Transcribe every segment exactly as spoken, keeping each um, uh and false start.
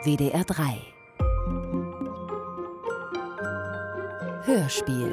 W D R drei. Hörspiel.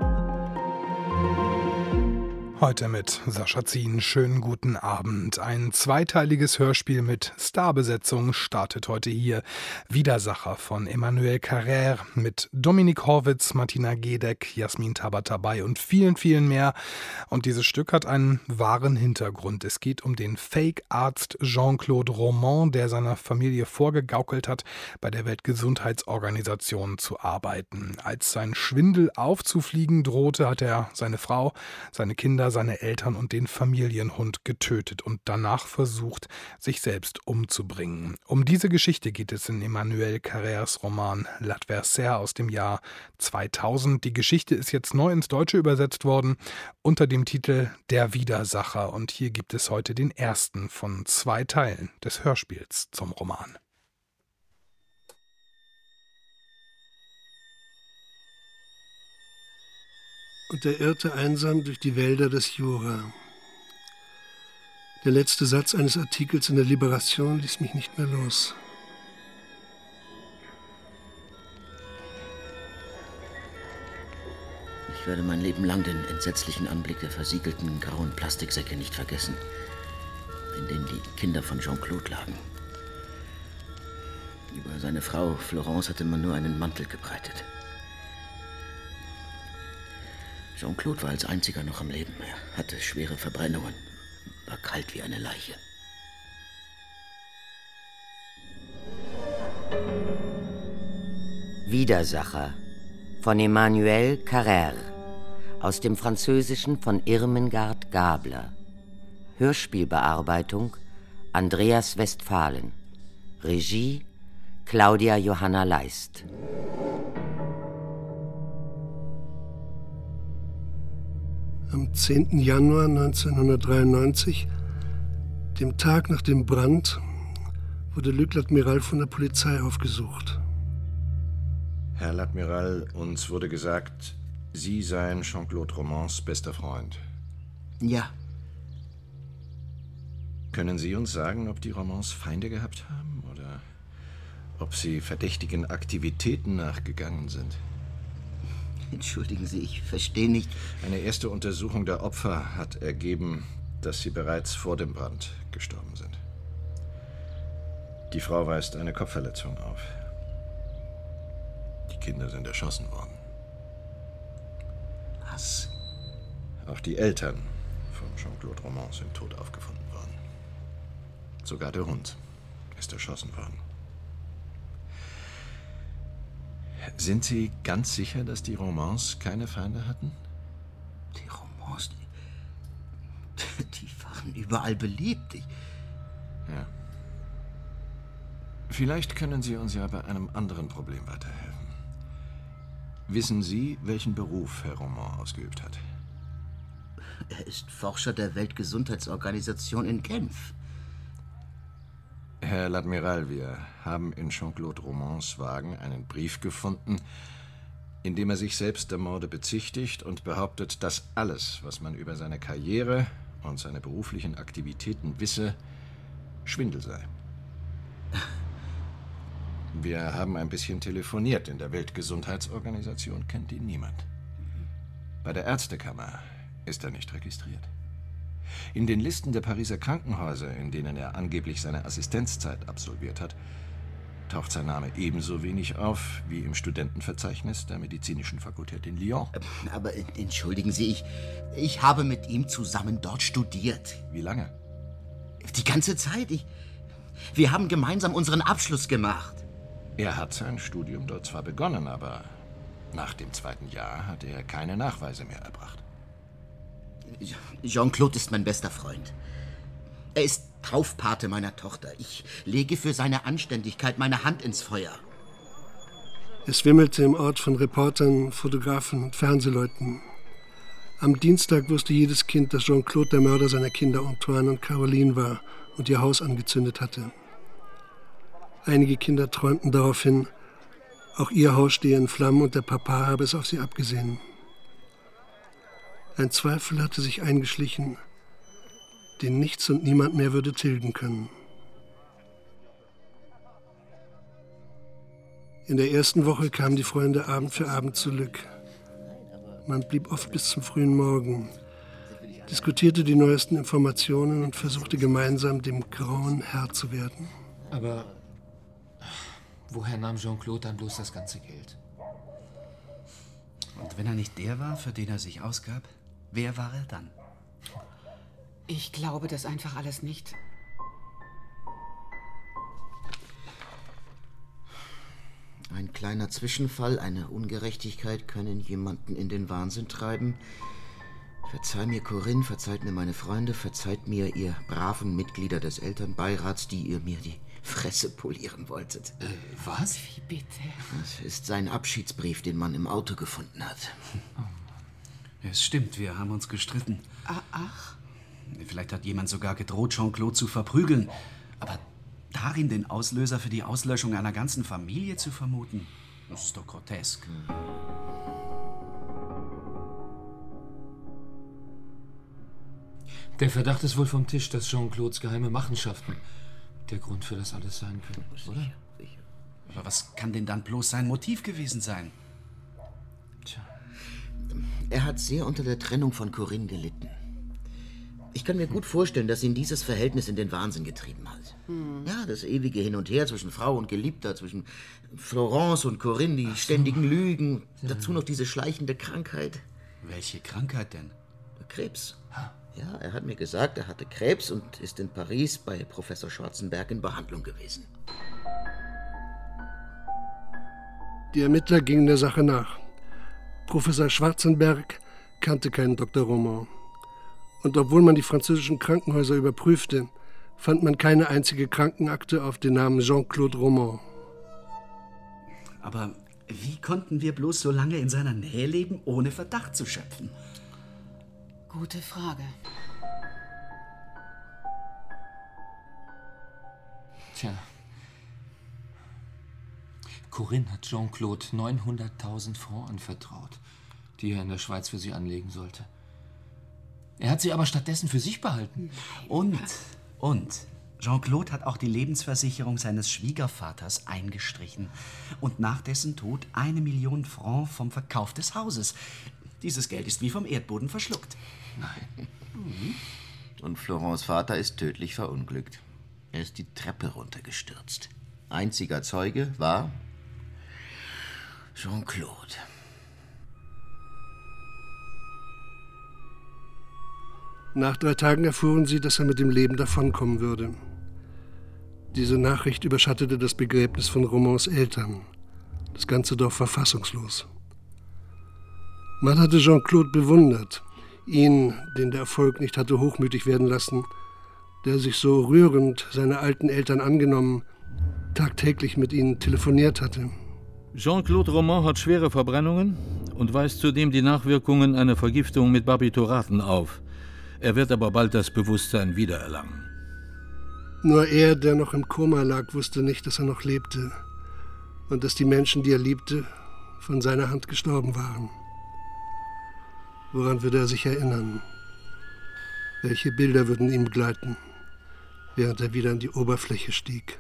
Heute mit Sascha Zien. Schönen guten Abend. Ein zweiteiliges Hörspiel mit Starbesetzung startet heute hier. Widersacher von Emmanuel Carrère mit Dominik Horwitz, Martina Gedeck, Jasmin Tabatabai und vielen, vielen mehr. Und dieses Stück hat einen wahren Hintergrund. Es geht um den Fake-Arzt Jean-Claude Romand, der seiner Familie vorgegaukelt hat, bei der Weltgesundheitsorganisation zu arbeiten. Als sein Schwindel aufzufliegen drohte, hat er seine Frau, seine Kinder, seine Eltern und den Familienhund getötet und danach versucht, sich selbst umzubringen. Um diese Geschichte geht es in Emmanuel Carrères Roman L'Adversaire aus dem Jahr zweitausend. Die Geschichte ist jetzt neu ins Deutsche übersetzt worden unter dem Titel Der Widersacher. Und hier gibt es heute den ersten von zwei Teilen des Hörspiels zum Roman. Und er irrte einsam durch die Wälder des Jura. Der letzte Satz eines Artikels in der Libération ließ mich nicht mehr los. Ich werde mein Leben lang den entsetzlichen Anblick der versiegelten grauen Plastiksäcke nicht vergessen, in denen die Kinder von Jean-Claude lagen. Über seine Frau Florence hatte man nur einen Mantel gebreitet. Jean-Claude war als einziger noch am Leben. Er hatte schwere Verbrennungen, war kalt wie eine Leiche. Widersacher von Emmanuel Carrère, aus dem Französischen von Irmengard Gabler. Hörspielbearbeitung Andreas Westphalen. Regie Claudia Johanna Leist. Am zehnten Januar neunzehnhundertdreiundneunzig, dem Tag nach dem Brand, wurde Luc l'Admiral von der Polizei aufgesucht. Herr l'Admiral, uns wurde gesagt, Sie seien Jean-Claude Romands bester Freund. Ja. Können Sie uns sagen, ob die Romands Feinde gehabt haben oder ob sie verdächtigen Aktivitäten nachgegangen sind? Entschuldigen Sie, ich verstehe nicht. Eine erste Untersuchung der Opfer hat ergeben, dass sie bereits vor dem Brand gestorben sind. Die Frau weist eine Kopfverletzung auf. Die Kinder sind erschossen worden. Was? Auch die Eltern von Jean-Claude Romand sind tot aufgefunden worden. Sogar der Hund ist erschossen worden. Sind Sie ganz sicher, dass die Romands keine Feinde hatten? Die Romands, die, die waren überall beliebt. Ich ja. Vielleicht können Sie uns ja bei einem anderen Problem weiterhelfen. Wissen Sie, welchen Beruf Herr Romand ausgeübt hat? Er ist Forscher der Weltgesundheitsorganisation in Genf. Herr l'Admiral, wir haben in Jean-Claude Romands Wagen einen Brief gefunden, in dem er sich selbst der Morde bezichtigt und behauptet, dass alles, was man über seine Karriere und seine beruflichen Aktivitäten wisse, Schwindel sei. Wir haben ein bisschen telefoniert. In der Weltgesundheitsorganisation kennt ihn niemand. Bei der Ärztekammer ist er nicht registriert. In den Listen der Pariser Krankenhäuser, in denen er angeblich seine Assistenzzeit absolviert hat, taucht sein Name ebenso wenig auf wie im Studentenverzeichnis der Medizinischen Fakultät in Lyon. Aber entschuldigen Sie, ich, ich habe mit ihm zusammen dort studiert. Wie lange? Die ganze Zeit. Ich, wir haben gemeinsam unseren Abschluss gemacht. Er hat sein Studium dort zwar begonnen, aber nach dem zweiten Jahr hat er keine Nachweise mehr erbracht. Jean-Claude ist mein bester Freund. Er ist Taufpate meiner Tochter. Ich lege für seine Anständigkeit meine Hand ins Feuer. Es wimmelte im Ort von Reportern, Fotografen und Fernsehleuten. Am Dienstag wusste jedes Kind, dass Jean-Claude der Mörder seiner Kinder Antoine und Caroline war und ihr Haus angezündet hatte. Einige Kinder träumten daraufhin, auch ihr Haus stehe in Flammen und der Papa habe es auf sie abgesehen. Ein Zweifel hatte sich eingeschlichen, den nichts und niemand mehr würde tilgen können. In der ersten Woche kamen die Freunde Abend für Abend zurück. Man blieb oft bis zum frühen Morgen, diskutierte die neuesten Informationen und versuchte gemeinsam dem Grauen Herr zu werden. Aber woher nahm Jean-Claude dann bloß das ganze Geld? Und wenn er nicht der war, für den er sich ausgab, wer war er dann? Ich glaube das einfach alles nicht. Ein kleiner Zwischenfall, eine Ungerechtigkeit können jemanden in den Wahnsinn treiben. Verzeih mir, Corinne, verzeiht mir meine Freunde, verzeiht mir, ihr braven Mitglieder des Elternbeirats, die ihr mir die Fresse polieren wolltet. Äh, was? Wie bitte? Das ist sein Abschiedsbrief, den man im Auto gefunden hat. Es stimmt, wir haben uns gestritten. Ah, ach? Vielleicht hat jemand sogar gedroht, Jean-Claude zu verprügeln. Aber darin den Auslöser für die Auslöschung einer ganzen Familie zu vermuten, das ist doch grotesk. Der Verdacht ist wohl vom Tisch, dass Jean-Claudes geheime Machenschaften der Grund für das alles sein können, oder? Sicher. Aber was kann denn dann bloß sein Motiv gewesen sein? Tja. Er hat sehr unter der Trennung von Corinne gelitten. Ich kann mir gut vorstellen, dass ihn dieses Verhältnis in den Wahnsinn getrieben hat. Hm. Ja, das ewige Hin und Her zwischen Frau und Geliebter, zwischen Florence und Corinne, die ständigen Lügen, ja. Dazu noch diese schleichende Krankheit. Welche Krankheit denn? Krebs. Ja, er hat mir gesagt, er hatte Krebs und ist in Paris bei Professor Schwarzenberg in Behandlung gewesen. Die Ermittler gingen der Sache nach. Professor Schwarzenberg kannte keinen Doktor Roman. Und obwohl man die französischen Krankenhäuser überprüfte, fand man keine einzige Krankenakte auf den Namen Jean-Claude Roman. Aber wie konnten wir bloß so lange in seiner Nähe leben, ohne Verdacht zu schöpfen? Gute Frage. Tja. Corinne hat Jean-Claude neunhunderttausend Francs anvertraut, die er in der Schweiz für sie anlegen sollte. Er hat sie aber stattdessen für sich behalten. Und, und, Jean-Claude hat auch die Lebensversicherung seines Schwiegervaters eingestrichen. Und nach dessen Tod eine Million Francs vom Verkauf des Hauses. Dieses Geld ist wie vom Erdboden verschluckt. Nein. Mhm. Und Florence' Vater ist tödlich verunglückt. Er ist die Treppe runtergestürzt. Einziger Zeuge war Jean-Claude. Nach drei Tagen erfuhren sie, dass er mit dem Leben davonkommen würde. Diese Nachricht überschattete das Begräbnis von Romans Eltern. Das ganze Dorf war fassungslos. Man hatte Jean-Claude bewundert. Ihn, den der Erfolg nicht hatte hochmütig werden lassen, der sich so rührend seiner alten Eltern angenommen, tagtäglich mit ihnen telefoniert hatte. Jean-Claude Roman hat schwere Verbrennungen und weist zudem die Nachwirkungen einer Vergiftung mit Barbituraten auf. Er wird aber bald das Bewusstsein wiedererlangen. Nur er, der noch im Koma lag, wusste nicht, dass er noch lebte und dass die Menschen, die er liebte, von seiner Hand gestorben waren. Woran würde er sich erinnern? Welche Bilder würden ihn begleiten, während er wieder an die Oberfläche stieg?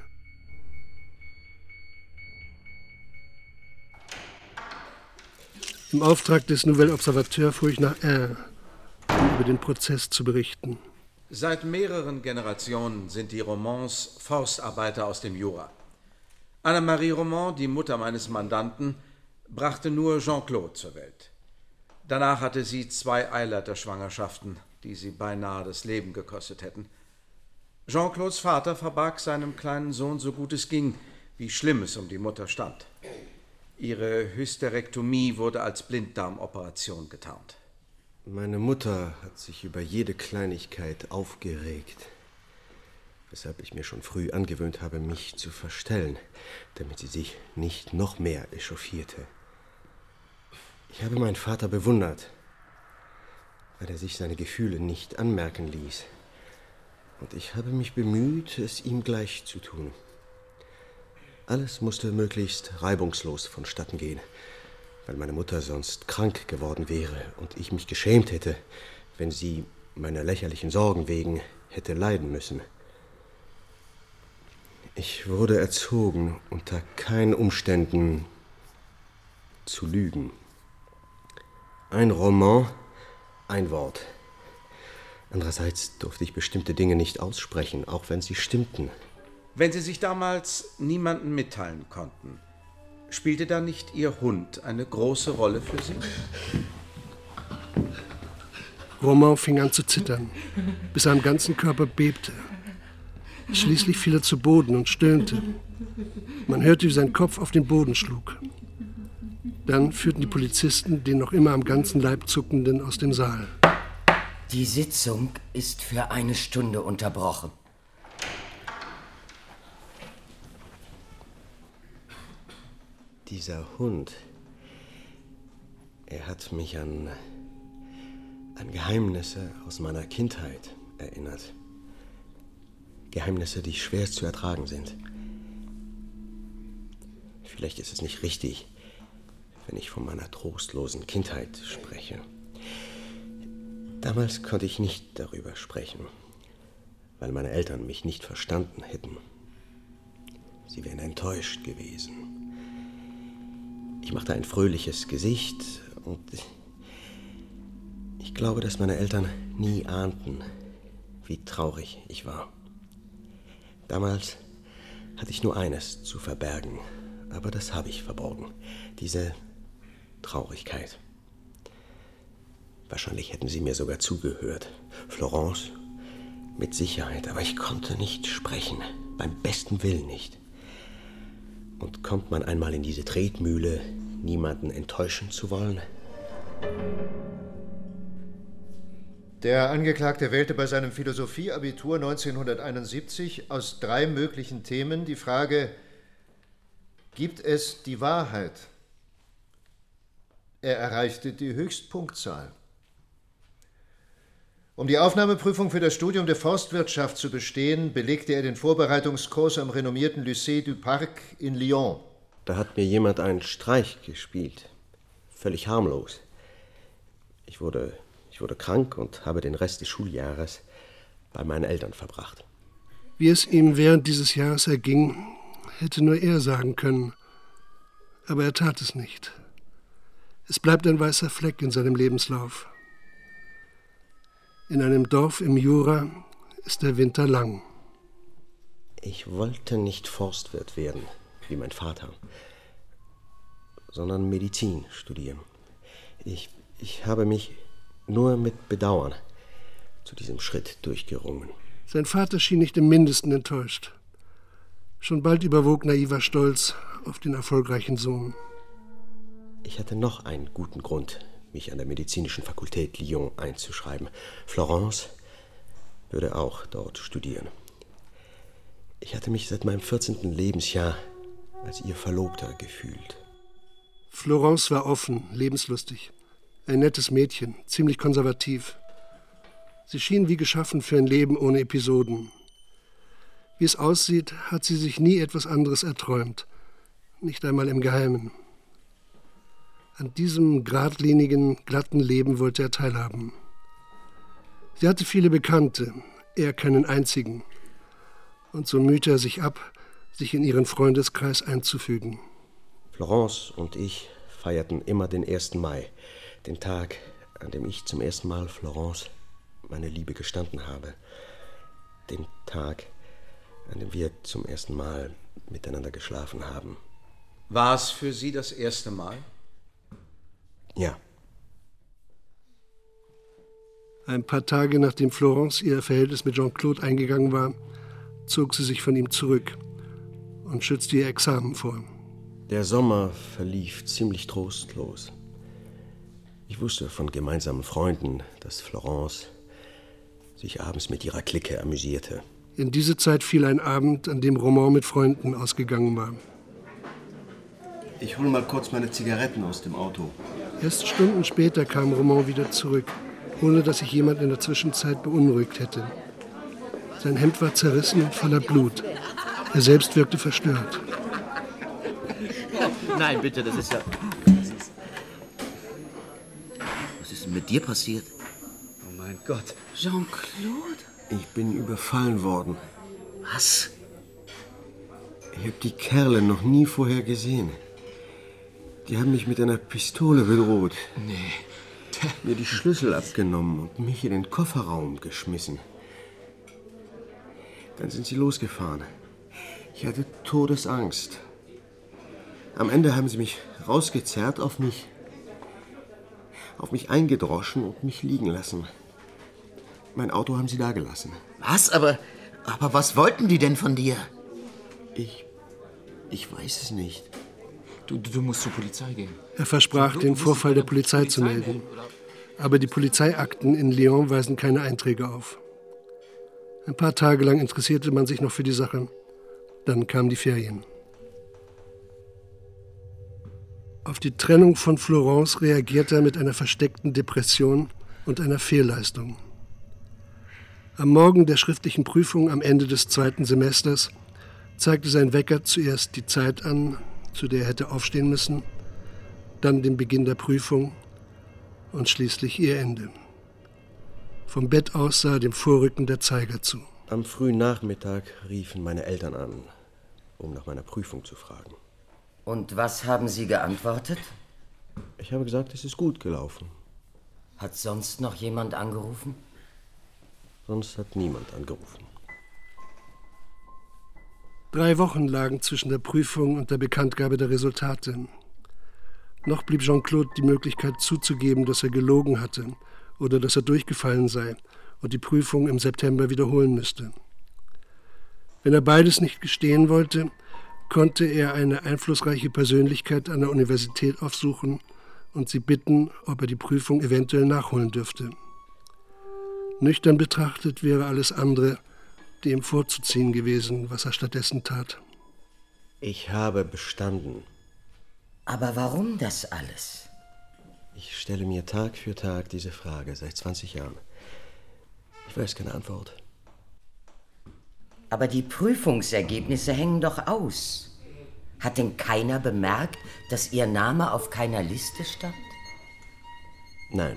Im Auftrag des Nouvel Observateur fuhr ich nach Ain, um über den Prozess zu berichten. Seit mehreren Generationen sind die Romans Forstarbeiter aus dem Jura. Anne-Marie Roman, die Mutter meines Mandanten, brachte nur Jean-Claude zur Welt. Danach hatte sie zwei Eileiterschwangerschaften, die sie beinahe das Leben gekostet hätten. Jean-Claudes Vater verbarg seinem kleinen Sohn so gut es ging, wie schlimm es um die Mutter stand. Ihre Hysterektomie wurde als Blinddarmoperation getarnt. Meine Mutter hat sich über jede Kleinigkeit aufgeregt, weshalb ich mir schon früh angewöhnt habe, mich zu verstellen, damit sie sich nicht noch mehr echauffierte. Ich habe meinen Vater bewundert, weil er sich seine Gefühle nicht anmerken ließ. Und ich habe mich bemüht, es ihm gleich zu tun. Alles musste möglichst reibungslos vonstatten gehen, weil meine Mutter sonst krank geworden wäre und ich mich geschämt hätte, wenn sie meiner lächerlichen Sorgen wegen hätte leiden müssen. Ich wurde erzogen, unter keinen Umständen zu lügen. Ein Roman, ein Wort. Andererseits durfte ich bestimmte Dinge nicht aussprechen, auch wenn sie stimmten. Wenn Sie sich damals niemandem mitteilen konnten, spielte da nicht Ihr Hund eine große Rolle für Sie? Roman fing an zu zittern, bis er am ganzen Körper bebte. Schließlich fiel er zu Boden und stöhnte. Man hörte, wie sein Kopf auf den Boden schlug. Dann führten die Polizisten den noch immer am ganzen Leib Zuckenden aus dem Saal. Die Sitzung ist für eine Stunde unterbrochen. Dieser Hund, er hat mich an, an Geheimnisse aus meiner Kindheit erinnert. Geheimnisse, die schwer zu ertragen sind. Vielleicht ist es nicht richtig, wenn ich von meiner trostlosen Kindheit spreche. Damals konnte ich nicht darüber sprechen, weil meine Eltern mich nicht verstanden hätten. Sie wären enttäuscht gewesen. Ich machte ein fröhliches Gesicht und ich glaube, dass meine Eltern nie ahnten, wie traurig ich war. Damals hatte ich nur eines zu verbergen, aber das habe ich verborgen, diese Traurigkeit. Wahrscheinlich hätten sie mir sogar zugehört. Florence, mit Sicherheit, aber ich konnte nicht sprechen, beim besten Willen nicht. Und kommt man einmal in diese Tretmühle, niemanden enttäuschen zu wollen? Der Angeklagte wählte bei seinem Philosophieabitur neunzehnhunderteinundsiebzig aus drei möglichen Themen die Frage: Gibt es die Wahrheit? Er erreichte die Höchstpunktzahl. Um die Aufnahmeprüfung für das Studium der Forstwirtschaft zu bestehen, belegte er den Vorbereitungskurs am renommierten Lycée du Parc in Lyon. Da hat mir jemand einen Streich gespielt. Völlig harmlos. Ich wurde, ich wurde krank und habe den Rest des Schuljahres bei meinen Eltern verbracht. Wie es ihm während dieses Jahres erging, hätte nur er sagen können. Aber er tat es nicht. Es bleibt ein weißer Fleck in seinem Lebenslauf. In einem Dorf im Jura ist der Winter lang. Ich wollte nicht Forstwirt werden, wie mein Vater, sondern Medizin studieren. Ich, ich habe mich nur mit Bedauern zu diesem Schritt durchgerungen. Sein Vater schien nicht im Mindesten enttäuscht. Schon bald überwog naiver Stolz auf den erfolgreichen Sohn. Ich hatte noch einen guten Grund, mich an der medizinischen Fakultät Lyon einzuschreiben. Florence würde auch dort studieren. Ich hatte mich seit meinem vierzehnten Lebensjahr als ihr Verlobter gefühlt. Florence war offen, lebenslustig. Ein nettes Mädchen, ziemlich konservativ. Sie schien wie geschaffen für ein Leben ohne Episoden. Wie es aussieht, hat sie sich nie etwas anderes erträumt. Nicht einmal im Geheimen. An diesem geradlinigen, glatten Leben wollte er teilhaben. Sie hatte viele Bekannte, er keinen einzigen. Und so mühte er sich ab, sich in ihren Freundeskreis einzufügen. Florence und ich feierten immer den ersten Mai, den Tag, an dem ich zum ersten Mal Florence meine Liebe gestanden habe. Den Tag, an dem wir zum ersten Mal miteinander geschlafen haben. War es für Sie das erste Mal? Ja. Ein paar Tage nachdem Florence ihr Verhältnis mit Jean-Claude eingegangen war, zog sie sich von ihm zurück und schützte ihr Examen vor. Der Sommer verlief ziemlich trostlos. Ich wusste von gemeinsamen Freunden, dass Florence sich abends mit ihrer Clique amüsierte. In diese Zeit fiel ein Abend, an dem Roman mit Freunden ausgegangen war. Ich hole mal kurz meine Zigaretten aus dem Auto. Erst Stunden später kam Roman wieder zurück, ohne dass sich jemand in der Zwischenzeit beunruhigt hätte. Sein Hemd war zerrissen und voller Blut. Er selbst wirkte verstört. Nein, bitte, das ist ja... Was ist denn mit dir passiert? Oh mein Gott. Jean-Claude? Ich bin überfallen worden. Was? Ich habe die Kerle noch nie vorher gesehen. Die haben mich mit einer Pistole bedroht. Nee. Mir die Schlüssel abgenommen und mich in den Kofferraum geschmissen. Dann sind sie losgefahren. Ich hatte Todesangst. Am Ende haben sie mich rausgezerrt, auf mich, auf mich eingedroschen und mich liegen lassen. Mein Auto haben sie da gelassen. Was? Aber, aber was wollten die denn von dir? Ich, ich weiß es nicht. Du, du musst zur Polizei gehen. Er versprach, den Vorfall der Polizei zu melden. Aber die Polizeiakten in Lyon weisen keine Einträge auf. Ein paar Tage lang interessierte man sich noch für die Sache. Dann kamen die Ferien. Auf die Trennung von Florence reagierte er mit einer versteckten Depression und einer Fehlleistung. Am Morgen der schriftlichen Prüfung am Ende des zweiten Semesters zeigte sein Wecker zuerst die Zeit an, zu der er hätte aufstehen müssen, dann den Beginn der Prüfung und schließlich ihr Ende. Vom Bett aus sah dem Vorrücken der Zeiger zu. Am frühen Nachmittag riefen meine Eltern an, um nach meiner Prüfung zu fragen. Und was haben Sie geantwortet? Ich habe gesagt, es ist gut gelaufen. Hat sonst noch jemand angerufen? Sonst hat niemand angerufen. Drei Wochen lagen zwischen der Prüfung und der Bekanntgabe der Resultate. Noch blieb Jean-Claude die Möglichkeit zuzugeben, dass er gelogen hatte oder dass er durchgefallen sei und die Prüfung im September wiederholen müsste. Wenn er beides nicht gestehen wollte, konnte er eine einflussreiche Persönlichkeit an der Universität aufsuchen und sie bitten, ob er die Prüfung eventuell nachholen dürfte. Nüchtern betrachtet wäre alles andere dem vorzuziehen gewesen, was er stattdessen tat. Ich habe bestanden. Aber warum das alles? Ich stelle mir Tag für Tag diese Frage seit zwanzig Jahren. Ich weiß keine Antwort. Aber die Prüfungsergebnisse hängen doch aus. Hat denn keiner bemerkt, dass Ihr Name auf keiner Liste stand? Nein.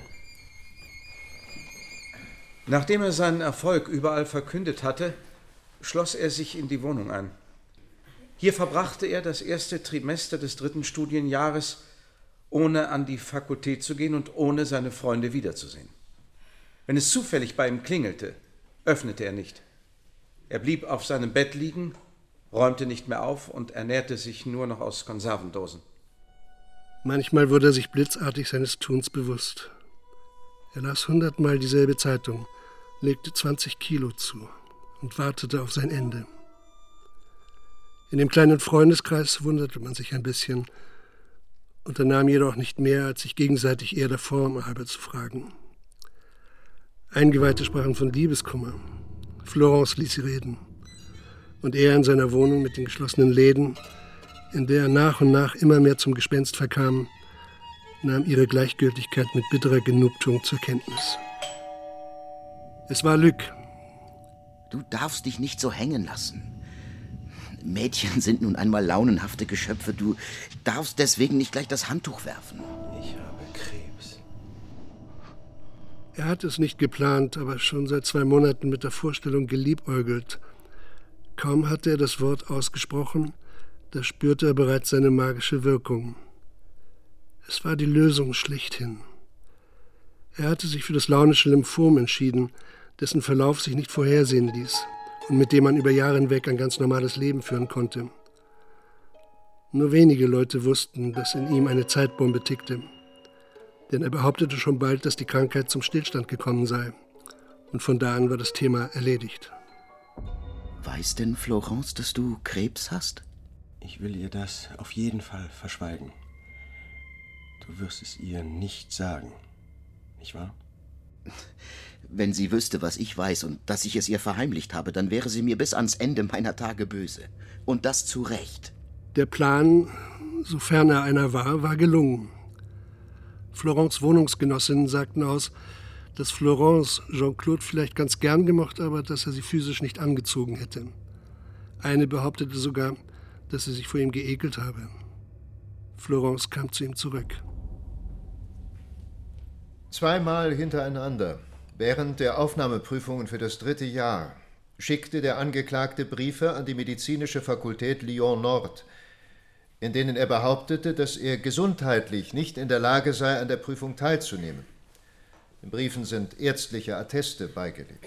Nachdem er seinen Erfolg überall verkündet hatte, schloss er sich in die Wohnung ein. Hier verbrachte er das erste Trimester des dritten Studienjahres, ohne an die Fakultät zu gehen und ohne seine Freunde wiederzusehen. Wenn es zufällig bei ihm klingelte, öffnete er nicht. Er blieb auf seinem Bett liegen, räumte nicht mehr auf und ernährte sich nur noch aus Konservendosen. Manchmal wurde er sich blitzartig seines Tuns bewusst. Er las hundertmal dieselbe Zeitung, legte zwanzig Kilo zu und wartete auf sein Ende. In dem kleinen Freundeskreis wunderte man sich ein bisschen, unternahm jedoch nicht mehr, als sich gegenseitig eher der Form halber zu fragen. Eingeweihte sprachen von Liebeskummer. Florence ließ sie reden. Und er in seiner Wohnung mit den geschlossenen Läden, in der er nach und nach immer mehr zum Gespenst verkam, nahm ihre Gleichgültigkeit mit bitterer Genugtuung zur Kenntnis. Es war Luc. Du darfst dich nicht so hängen lassen. Mädchen sind nun einmal launenhafte Geschöpfe. Du darfst deswegen nicht gleich das Handtuch werfen. Ich habe Krebs. Er hatte es nicht geplant, aber schon seit zwei Monaten mit der Vorstellung geliebäugelt. Kaum hatte er das Wort ausgesprochen, da spürte er bereits seine magische Wirkung. Es war die Lösung schlechthin. Er hatte sich für das launische Lymphom entschieden, dessen Verlauf sich nicht vorhersehen ließ und mit dem man über Jahre hinweg ein ganz normales Leben führen konnte. Nur wenige Leute wussten, dass in ihm eine Zeitbombe tickte, denn er behauptete schon bald, dass die Krankheit zum Stillstand gekommen sei. Und von da an war das Thema erledigt. Weiß denn Florence, dass du Krebs hast? Ich will ihr das auf jeden Fall verschweigen. Du wirst es ihr nicht sagen, nicht wahr? Wenn sie wüsste, was ich weiß und dass ich es ihr verheimlicht habe, dann wäre sie mir bis ans Ende meiner Tage böse. Und das zu Recht. Der Plan, sofern er einer war, war gelungen. Florence' Wohnungsgenossinnen sagten aus, dass Florence Jean-Claude vielleicht ganz gern gemocht, aber dass er sie physisch nicht angezogen hätte. Eine behauptete sogar, dass sie sich vor ihm geekelt habe. Florence kam zu ihm zurück. Zweimal hintereinander, während der Aufnahmeprüfungen für das dritte Jahr, schickte der Angeklagte Briefe an die medizinische Fakultät Lyon Nord, in denen er behauptete, dass er gesundheitlich nicht in der Lage sei, an der Prüfung teilzunehmen. Den Briefen sind ärztliche Atteste beigelegt.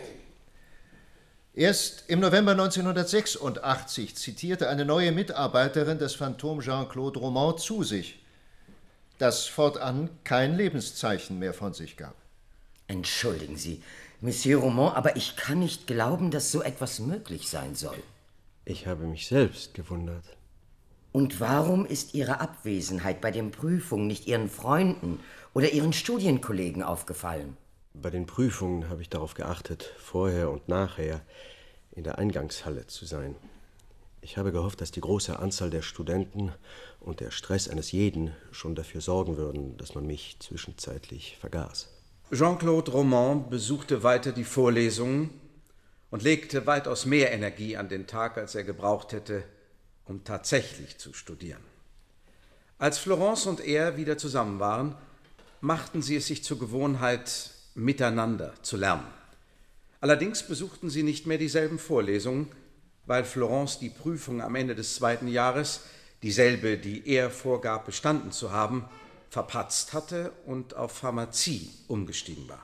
Erst im November neunzehnhundertsechsundachtzig zitierte eine neue Mitarbeiterin des Phantom Jean-Claude Romand zu sich, das fortan kein Lebenszeichen mehr von sich gab. Entschuldigen Sie, Monsieur Romand, aber ich kann nicht glauben, dass so etwas möglich sein soll. Ich habe mich selbst gewundert. Und warum ist Ihre Abwesenheit bei den Prüfungen nicht Ihren Freunden oder Ihren Studienkollegen aufgefallen? Bei den Prüfungen habe ich darauf geachtet, vorher und nachher in der Eingangshalle zu sein. Ich habe gehofft, dass die große Anzahl der Studenten und der Stress eines jeden schon dafür sorgen würden, dass man mich zwischenzeitlich vergaß. Jean-Claude Romand besuchte weiter die Vorlesungen und legte weitaus mehr Energie an den Tag, als er gebraucht hätte, um tatsächlich zu studieren. Als Florence und er wieder zusammen waren, machten sie es sich zur Gewohnheit, miteinander zu lernen. Allerdings besuchten sie nicht mehr dieselben Vorlesungen, weil Florence die Prüfung am Ende des zweiten Jahres, dieselbe, die er vorgab, bestanden zu haben, verpatzt hatte und auf Pharmazie umgestiegen war.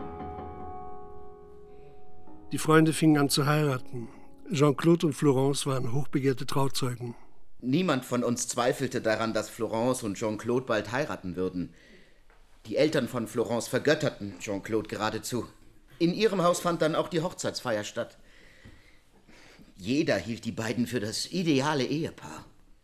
Die Freunde fingen an zu heiraten. Jean-Claude und Florence waren hochbegehrte Trauzeugen. Niemand von uns zweifelte daran, dass Florence und Jean-Claude bald heiraten würden. Die Eltern von Florence vergötterten Jean-Claude geradezu. In ihrem Haus fand dann auch die Hochzeitsfeier statt. Jeder hielt die beiden für das ideale Ehepaar.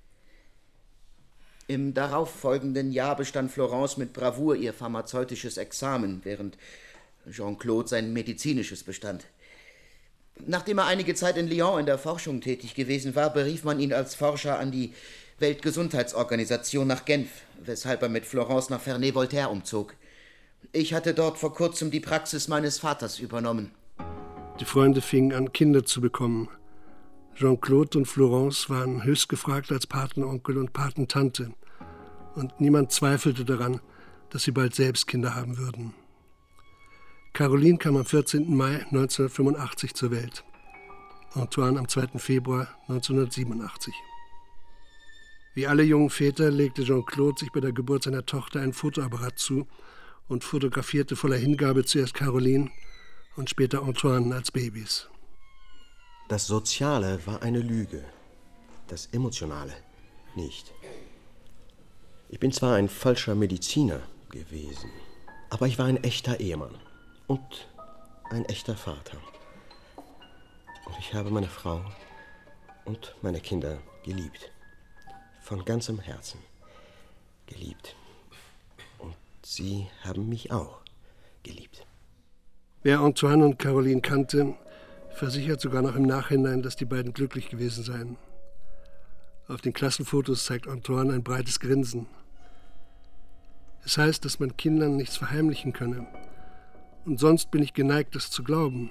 Im darauffolgenden Jahr bestand Florence mit Bravour ihr pharmazeutisches Examen, während Jean-Claude sein medizinisches bestand. Nachdem er einige Zeit in Lyon in der Forschung tätig gewesen war, berief man ihn als Forscher an die Weltgesundheitsorganisation nach Genf, weshalb er mit Florence nach Ferney-Voltaire umzog. Ich hatte dort vor kurzem die Praxis meines Vaters übernommen. Die Freunde fingen an, Kinder zu bekommen. Jean-Claude und Florence waren höchst gefragt als Patenonkel und Patentante. Und niemand zweifelte daran, dass sie bald selbst Kinder haben würden. Caroline kam am vierzehnten Mai neunzehnhundertfünfundachtzig zur Welt. Antoine am zweiten Februar neunzehnhundertsiebenundachtzig. Wie alle jungen Väter legte Jean-Claude sich bei der Geburt seiner Tochter ein Fotoapparat zu und fotografierte voller Hingabe zuerst Caroline und später Antoine als Babys. Das Soziale war eine Lüge, das Emotionale nicht. Ich bin zwar ein falscher Mediziner gewesen, aber ich war ein echter Ehemann und ein echter Vater. Und ich habe meine Frau und meine Kinder geliebt. Von ganzem Herzen geliebt. Und sie haben mich auch geliebt. Wer Antoine und Caroline kannte, versichert sogar noch im Nachhinein, dass die beiden glücklich gewesen seien. Auf den Klassenfotos zeigt Antoine ein breites Grinsen. Es heißt, dass man Kindern nichts verheimlichen könne. Und sonst bin ich geneigt, das zu glauben.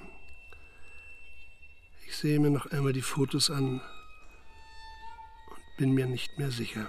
Ich sehe mir noch einmal die Fotos an und bin mir nicht mehr sicher.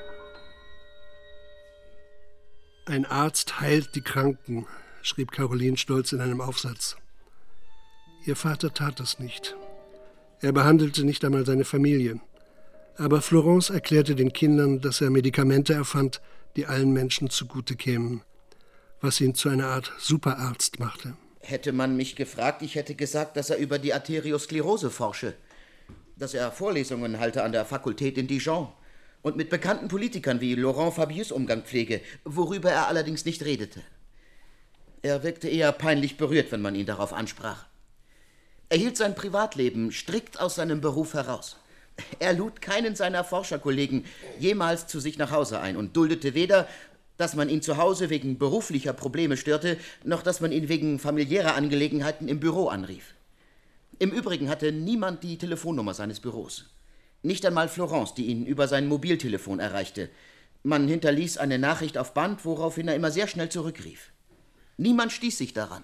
Ein Arzt heilt die Kranken, schrieb Caroline stolz in einem Aufsatz. Ihr Vater tat das nicht. Er behandelte nicht einmal seine Familie. Aber Florence erklärte den Kindern, dass er Medikamente erfand, die allen Menschen zugute kämen, was ihn zu einer Art Superarzt machte. Hätte man mich gefragt, ich hätte gesagt, dass er über die Arteriosklerose forsche, dass er Vorlesungen halte an der Fakultät in Dijon und mit bekannten Politikern wie Laurent Fabius Umgang pflege, worüber er allerdings nicht redete. Er wirkte eher peinlich berührt, wenn man ihn darauf ansprach. Er hielt sein Privatleben strikt aus seinem Beruf heraus. Er lud keinen seiner Forscherkollegen jemals zu sich nach Hause ein und duldete weder, dass man ihn zu Hause wegen beruflicher Probleme störte, noch dass man ihn wegen familiärer Angelegenheiten im Büro anrief. Im Übrigen hatte niemand die Telefonnummer seines Büros. Nicht einmal Florence, die ihn über sein Mobiltelefon erreichte. Man hinterließ eine Nachricht auf Band, woraufhin er immer sehr schnell zurückrief. Niemand stieß sich daran.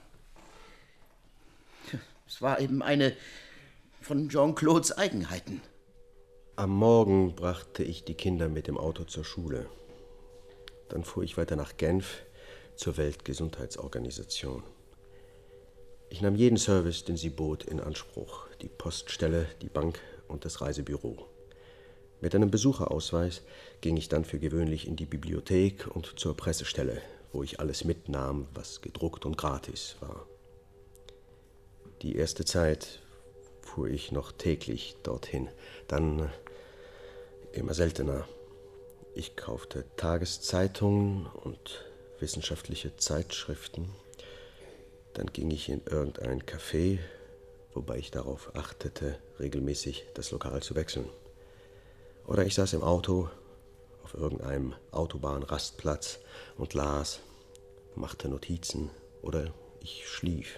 Es war eben eine von Jean-Claudes Eigenheiten. Am Morgen brachte ich die Kinder mit dem Auto zur Schule. Dann fuhr ich weiter nach Genf zur Weltgesundheitsorganisation. Ich nahm jeden Service, den sie bot, in Anspruch. Die Poststelle, die Bank und das Reisebüro. Mit einem Besucherausweis ging ich dann für gewöhnlich in die Bibliothek und zur Pressestelle, wo ich alles mitnahm, was gedruckt und gratis war. Die erste Zeit fuhr ich noch täglich dorthin, dann immer seltener. Ich kaufte Tageszeitungen und wissenschaftliche Zeitschriften. Dann ging ich in irgendein Café, wobei ich darauf achtete, regelmäßig das Lokal zu wechseln. Oder ich saß im Auto auf irgendeinem Autobahnrastplatz und las, machte Notizen oder ich schlief.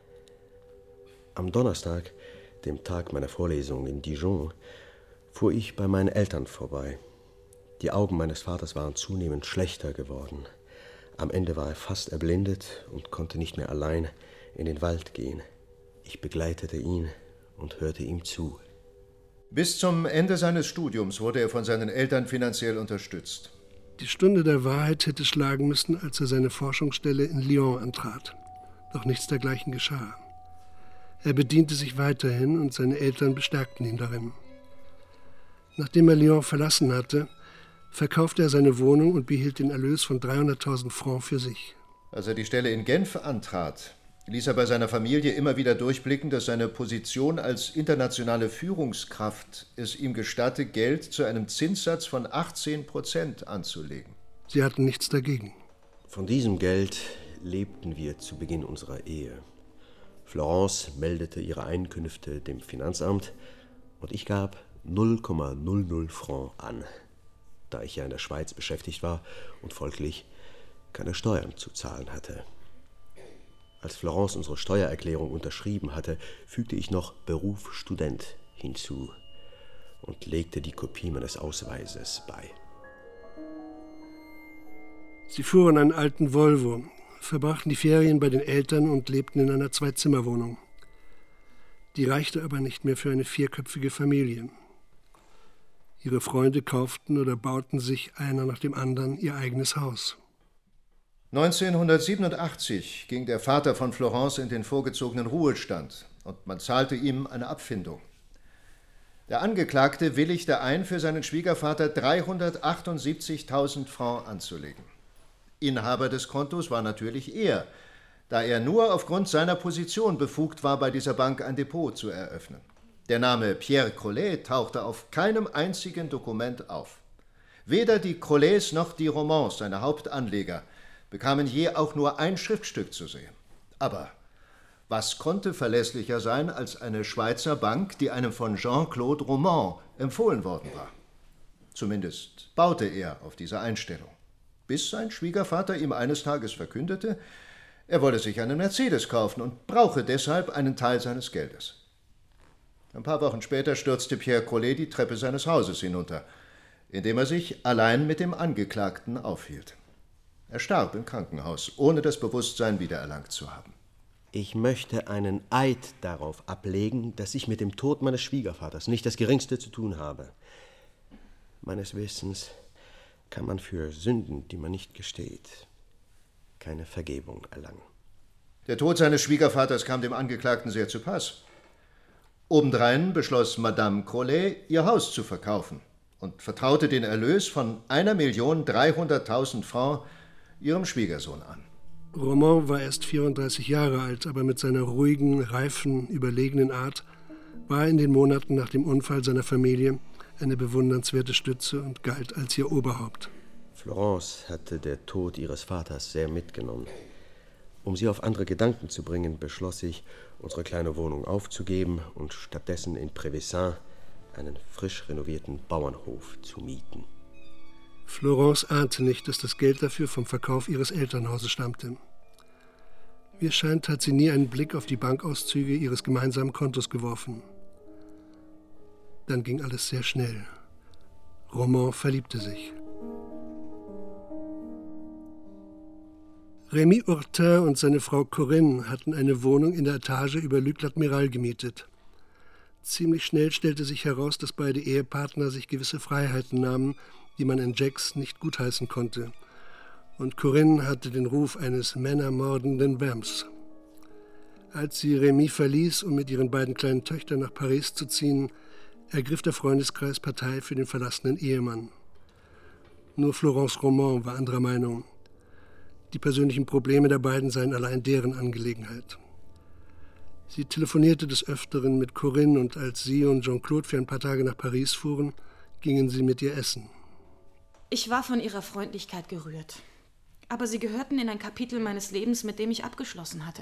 Am Donnerstag, dem Tag meiner Vorlesung in Dijon, fuhr ich bei meinen Eltern vorbei. Die Augen meines Vaters waren zunehmend schlechter geworden. Am Ende war er fast erblindet und konnte nicht mehr allein in den Wald gehen. Ich begleitete ihn und hörte ihm zu. Bis zum Ende seines Studiums wurde er von seinen Eltern finanziell unterstützt. Die Stunde der Wahrheit hätte schlagen müssen, als er seine Forschungsstelle in Lyon antrat. Doch nichts dergleichen geschah. Er bediente sich weiterhin und seine Eltern bestärkten ihn darin. Nachdem er Lyon verlassen hatte, verkaufte er seine Wohnung und behielt den Erlös von dreihunderttausend Francs für sich. Als er die Stelle in Genf antrat, ließ er bei seiner Familie immer wieder durchblicken, dass seine Position als internationale Führungskraft es ihm gestatte, Geld zu einem Zinssatz von achtzehn Prozent anzulegen. Sie hatten nichts dagegen. Von diesem Geld lebten wir zu Beginn unserer Ehe. Florence meldete ihre Einkünfte dem Finanzamt und ich gab null Komma null null Francs an, da ich ja in der Schweiz beschäftigt war und folglich keine Steuern zu zahlen hatte. Als Florence unsere Steuererklärung unterschrieben hatte, fügte ich noch Beruf Student hinzu und legte die Kopie meines Ausweises bei. Sie fuhren einen alten Volvo, verbrachten die Ferien bei den Eltern und lebten in einer Zwei-Zimmer-Wohnung. Die reichte aber nicht mehr für eine vierköpfige Familie. Ihre Freunde kauften oder bauten sich einer nach dem anderen ihr eigenes Haus. neunzehnhundertsiebenundachtzig ging der Vater von Florence in den vorgezogenen Ruhestand und man zahlte ihm eine Abfindung. Der Angeklagte willigte ein, für seinen Schwiegervater dreihundertachtundsiebzigtausend Francs anzulegen. Inhaber des Kontos war natürlich er, da er nur aufgrund seiner Position befugt war, bei dieser Bank ein Depot zu eröffnen. Der Name Pierre Crollet tauchte auf keinem einzigen Dokument auf. Weder die Crollets noch die Romans, seine Hauptanleger, bekamen je auch nur ein Schriftstück zu sehen. Aber was konnte verlässlicher sein als eine Schweizer Bank, die einem von Jean-Claude Roman empfohlen worden war? Zumindest baute er auf diese Einstellung, bis sein Schwiegervater ihm eines Tages verkündete, er wolle sich einen Mercedes kaufen und brauche deshalb einen Teil seines Geldes. Ein paar Wochen später stürzte Pierre Crollet die Treppe seines Hauses hinunter, indem er sich allein mit dem Angeklagten aufhielt. Er starb im Krankenhaus, ohne das Bewusstsein wiedererlangt zu haben. Ich möchte einen Eid darauf ablegen, dass ich mit dem Tod meines Schwiegervaters nicht das Geringste zu tun habe. Meines Wissens kann man für Sünden, die man nicht gesteht, keine Vergebung erlangen. Der Tod seines Schwiegervaters kam dem Angeklagten sehr zu Pass. Obendrein beschloss Madame Crollet, ihr Haus zu verkaufen und vertraute den Erlös von einer Million dreihunderttausend Francs ihrem Schwiegersohn an. Roman war erst vierunddreißig Jahre alt, aber mit seiner ruhigen, reifen, überlegenen Art war er in den Monaten nach dem Unfall seiner Familie eine bewundernswerte Stütze und galt als ihr Oberhaupt. Florence hatte der Tod ihres Vaters sehr mitgenommen. Um sie auf andere Gedanken zu bringen, beschloss ich, unsere kleine Wohnung aufzugeben und stattdessen in Prévesin einen frisch renovierten Bauernhof zu mieten. Florence ahnte nicht, dass das Geld dafür vom Verkauf ihres Elternhauses stammte. Wie es scheint, hat sie nie einen Blick auf die Bankauszüge ihres gemeinsamen Kontos geworfen. Dann ging alles sehr schnell. Roman verliebte sich. Rémy Hortin und seine Frau Corinne hatten eine Wohnung in der Etage über Luc l'Admiral gemietet. Ziemlich schnell stellte sich heraus, dass beide Ehepartner sich gewisse Freiheiten nahmen, die man in Jacques nicht gutheißen konnte. Und Corinne hatte den Ruf eines männermordenden Vamps. Als sie Rémy verließ, um mit ihren beiden kleinen Töchtern nach Paris zu ziehen, ergriff der Freundeskreis Partei für den verlassenen Ehemann. Nur Florence Roman war anderer Meinung. Die persönlichen Probleme der beiden seien allein deren Angelegenheit. Sie telefonierte des Öfteren mit Corinne und als sie und Jean-Claude für ein paar Tage nach Paris fuhren, gingen sie mit ihr essen. Ich war von ihrer Freundlichkeit gerührt. Aber sie gehörten in ein Kapitel meines Lebens, mit dem ich abgeschlossen hatte.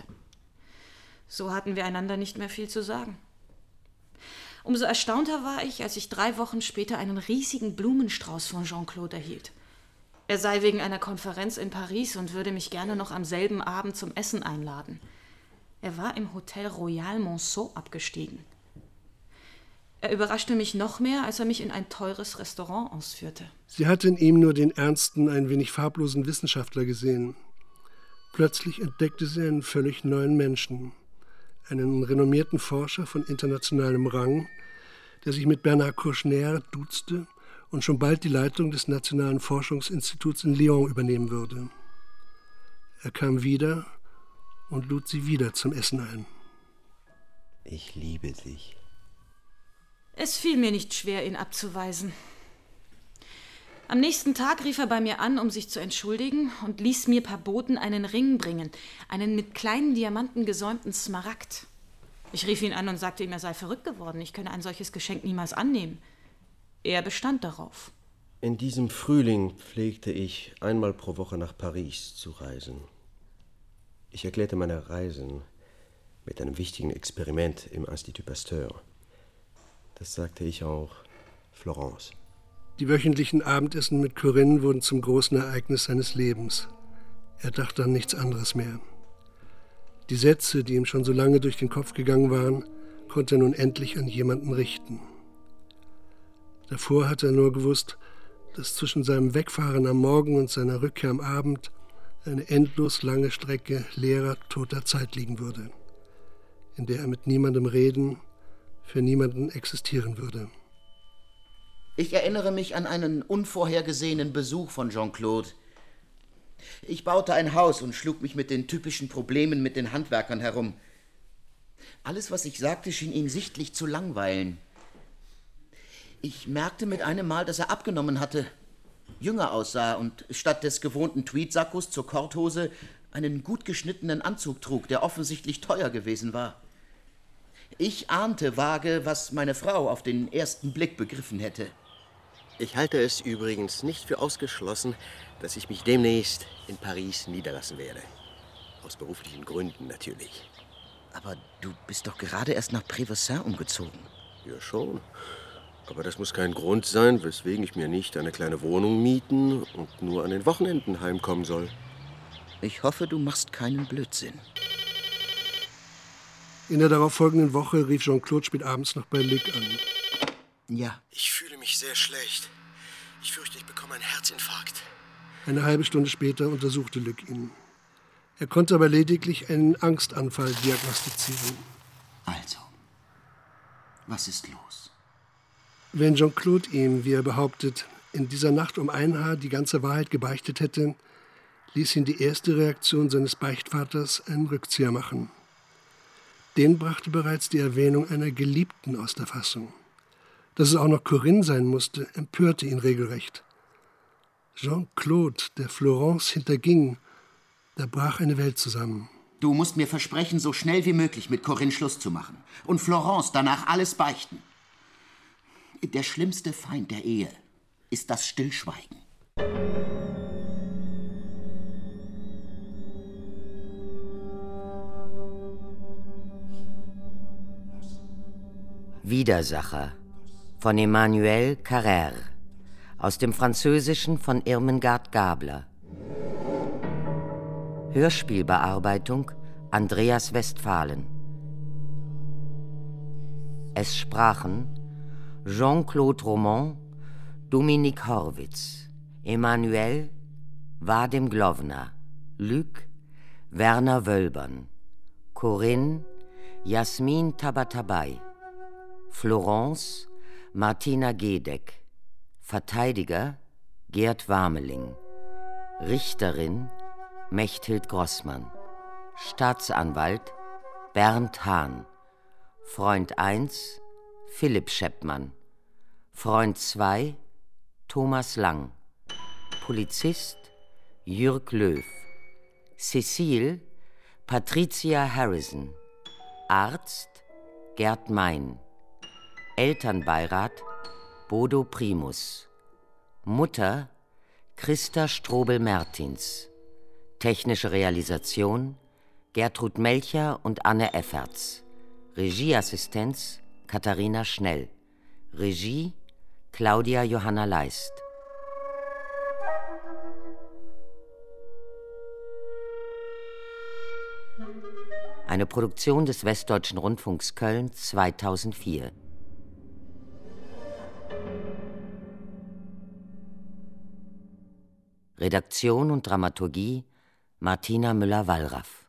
So hatten wir einander nicht mehr viel zu sagen. Umso erstaunter war ich, als ich drei Wochen später einen riesigen Blumenstrauß von Jean-Claude erhielt. Er sei wegen einer Konferenz in Paris und würde mich gerne noch am selben Abend zum Essen einladen. Er war im Hotel Royal Monceau abgestiegen. Er überraschte mich noch mehr, als er mich in ein teures Restaurant ausführte. Sie hatte in ihm nur den ernsten, ein wenig farblosen Wissenschaftler gesehen. Plötzlich entdeckte sie einen völlig neuen Menschen. Einen renommierten Forscher von internationalem Rang, der sich mit Bernard Kouchner duzte und schon bald die Leitung des Nationalen Forschungsinstituts in Lyon übernehmen würde. Er kam wieder und lud sie wieder zum Essen ein. Ich liebe dich. Es fiel mir nicht schwer, ihn abzuweisen. Am nächsten Tag rief er bei mir an, um sich zu entschuldigen und ließ mir per Boten einen Ring bringen, einen mit kleinen Diamanten gesäumten Smaragd. Ich rief ihn an und sagte ihm, er sei verrückt geworden, ich könne ein solches Geschenk niemals annehmen. Er bestand darauf. In diesem Frühling pflegte ich einmal pro Woche nach Paris zu reisen. Ich erklärte meine Reisen mit einem wichtigen Experiment im Institut Pasteur. Das sagte ich auch Florence. Die wöchentlichen Abendessen mit Corinne wurden zum großen Ereignis seines Lebens. Er dachte an nichts anderes mehr. Die Sätze, die ihm schon so lange durch den Kopf gegangen waren, konnte er nun endlich an jemanden richten. Davor hatte er nur gewusst, dass zwischen seinem Wegfahren am Morgen und seiner Rückkehr am Abend eine endlos lange Strecke leerer, toter Zeit liegen würde, in der er mit niemandem reden, für niemanden existieren würde. Ich erinnere mich an einen unvorhergesehenen Besuch von Jean-Claude. Ich baute ein Haus und schlug mich mit den typischen Problemen mit den Handwerkern herum. Alles, was ich sagte, schien ihn sichtlich zu langweilen. Ich merkte mit einem Mal, dass er abgenommen hatte, jünger aussah und statt des gewohnten Tweedsackos zur Korthose einen gut geschnittenen Anzug trug, der offensichtlich teuer gewesen war. Ich ahnte vage, was meine Frau auf den ersten Blick begriffen hätte. Ich halte es übrigens nicht für ausgeschlossen, dass ich mich demnächst in Paris niederlassen werde. Aus beruflichen Gründen natürlich. Aber du bist doch gerade erst nach Prévesin umgezogen. Ja, schon. Aber das muss kein Grund sein, weswegen ich mir nicht eine kleine Wohnung mieten und nur an den Wochenenden heimkommen soll. Ich hoffe, du machst keinen Blödsinn. In der darauffolgenden Woche rief Jean-Claude spät abends noch bei Luc an. Ja. Ich fühle mich sehr schlecht. Ich fürchte, ich bekomme einen Herzinfarkt. Eine halbe Stunde später untersuchte Luc ihn. Er konnte aber lediglich einen Angstanfall diagnostizieren. Also, was ist los? Wenn Jean-Claude ihm, wie er behauptet, in dieser Nacht um ein Haar die ganze Wahrheit gebeichtet hätte, ließ ihn die erste Reaktion seines Beichtvaters einen Rückzieher machen. Den brachte bereits die Erwähnung einer Geliebten aus der Fassung. Dass es auch noch Corinne sein musste, empörte ihn regelrecht. Jean-Claude, der Florence hinterging, da brach eine Welt zusammen. Du musst mir versprechen, so schnell wie möglich mit Corinne Schluss zu machen. Und Florence danach alles beichten. Der schlimmste Feind der Ehe ist das Stillschweigen. Widersacher von Emmanuel Carrère, aus dem Französischen von Irmengard Gabler. Hörspielbearbeitung Andreas Westphalen. Es sprachen Jean-Claude Roman, Dominique Horwitz, Emmanuel, Vadim Glovna, Luc, Werner Wölbern, Corinne, Jasmin Tabatabai, Florence, Martina Gedeck, Verteidiger, Gerd Warmeling, Richterin, Mechthild Grossmann, Staatsanwalt, Bernd Hahn. Freund eins, Philipp Scheppmann. Freund zwei, Thomas Lang. Polizist, Jürg Löw. Cecile, Patricia Harrison. Arzt, Gerd Mein. Elternbeirat, Bodo Primus. Mutter, Christa Strobel-Mertins. Technische Realisation, Gertrud Melcher und Anne Efferts. Regieassistenz, Katharina Schnell. Regie, Claudia Johanna Leist. Eine Produktion des Westdeutschen Rundfunks Köln zweitausendvier. Redaktion und Dramaturgie Martina Müller-Wallraff.